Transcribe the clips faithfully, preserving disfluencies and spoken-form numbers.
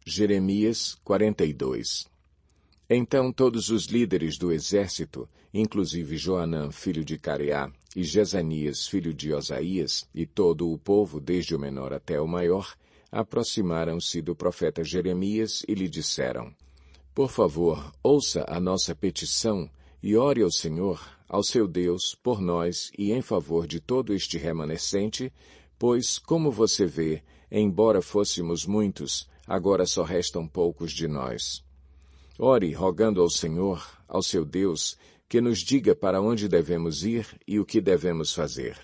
Jeremias quarenta e dois. Então todos os líderes do exército, inclusive Joanã, filho de Careá, e Jezanias, filho de Osaías, e todo o povo, desde o menor até o maior, aproximaram-se do profeta Jeremias e lhe disseram: Por favor, ouça a nossa petição e ore ao Senhor, ao seu Deus, por nós e em favor de todo este remanescente, pois, como você vê, embora fôssemos muitos, agora só restam poucos de nós. Ore, rogando ao Senhor, ao seu Deus, que nos diga para onde devemos ir e o que devemos fazer.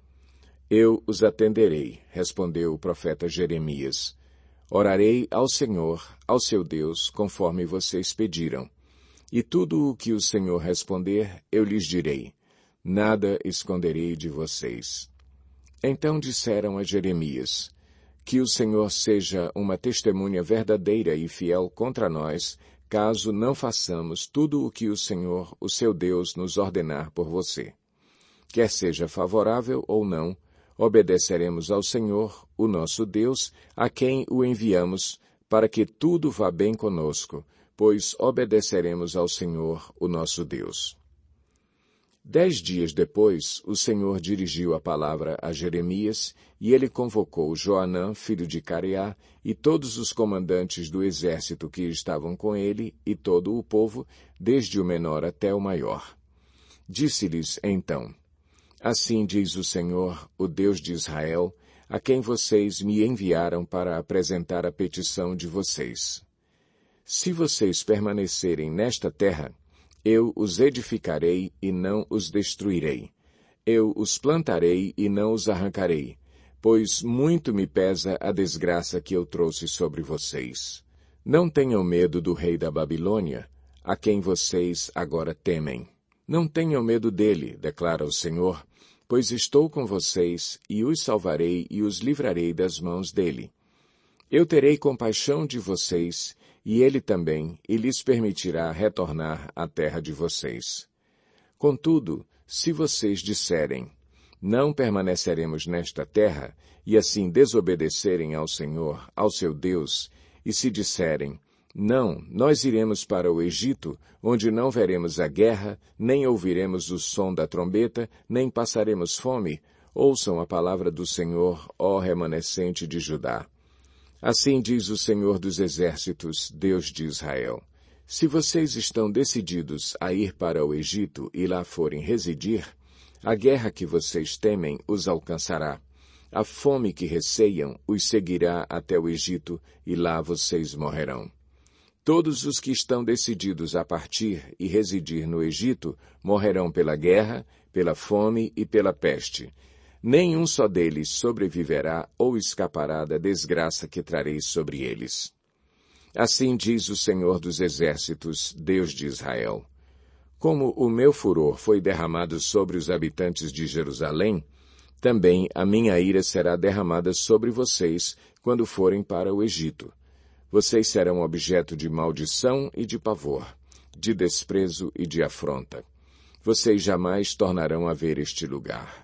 Eu os atenderei, respondeu o profeta Jeremias. Orarei ao Senhor, ao seu Deus, conforme vocês pediram. E tudo o que o Senhor responder, eu lhes direi. Nada esconderei de vocês. Então disseram a Jeremias: Que o Senhor seja uma testemunha verdadeira e fiel contra nós, caso não façamos tudo o que o Senhor, o seu Deus, nos ordenar por você. Quer seja favorável ou não, obedeceremos ao Senhor, o nosso Deus, a quem o enviamos, para que tudo vá bem conosco, pois obedeceremos ao Senhor, o nosso Deus. Dez dias depois, o Senhor dirigiu a palavra a Jeremias, e ele convocou Joanã, filho de Careá, e todos os comandantes do exército que estavam com ele, e todo o povo, desde o menor até o maior. Disse-lhes então: Assim diz o Senhor, o Deus de Israel, a quem vocês me enviaram para apresentar a petição de vocês. Se vocês permanecerem nesta terra, eu os edificarei e não os destruirei. Eu os plantarei e não os arrancarei, pois muito me pesa a desgraça que eu trouxe sobre vocês. Não tenham medo do rei da Babilônia, a quem vocês agora temem. Não tenham medo dele, declara o Senhor, pois estou com vocês e os salvarei e os livrarei das mãos dele. Eu terei compaixão de vocês, e ele também, e lhes permitirá retornar à terra de vocês. Contudo, se vocês disserem, não permaneceremos nesta terra, e assim desobedecerem ao Senhor, ao seu Deus, e se disserem, não, nós iremos para o Egito, onde não veremos a guerra, nem ouviremos o som da trombeta, nem passaremos fome, ouçam a palavra do Senhor, ó remanescente de Judá. Assim diz o Senhor dos Exércitos, Deus de Israel. Se vocês estão decididos a ir para o Egito e lá forem residir, a guerra que vocês temem os alcançará. A fome que receiam os seguirá até o Egito e lá vocês morrerão. Todos os que estão decididos a partir e residir no Egito morrerão pela guerra, pela fome e pela peste. Nenhum só deles sobreviverá ou escapará da desgraça que trarei sobre eles. Assim diz o Senhor dos Exércitos, Deus de Israel. Como o meu furor foi derramado sobre os habitantes de Jerusalém, também a minha ira será derramada sobre vocês quando forem para o Egito. Vocês serão objeto de maldição e de pavor, de desprezo e de afronta. Vocês jamais tornarão a ver este lugar.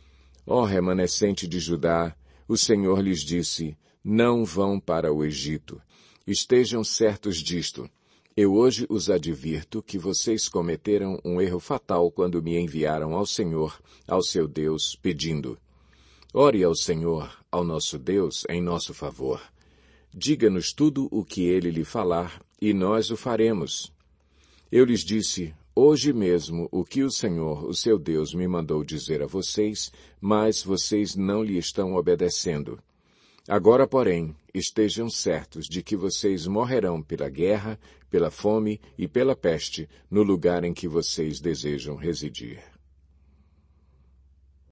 Ó remanescente de Judá, o Senhor lhes disse, não vão para o Egito. Estejam certos disto. Eu hoje os advirto que vocês cometeram um erro fatal quando me enviaram ao Senhor, ao seu Deus, pedindo: Ore ao Senhor, ao nosso Deus, em nosso favor. Diga-nos tudo o que ele lhe falar, e nós o faremos. Eu lhes disse, hoje mesmo, o que o Senhor, o seu Deus, me mandou dizer a vocês, mas vocês não lhe estão obedecendo. Agora, porém, estejam certos de que vocês morrerão pela guerra, pela fome e pela peste, no lugar em que vocês desejam residir.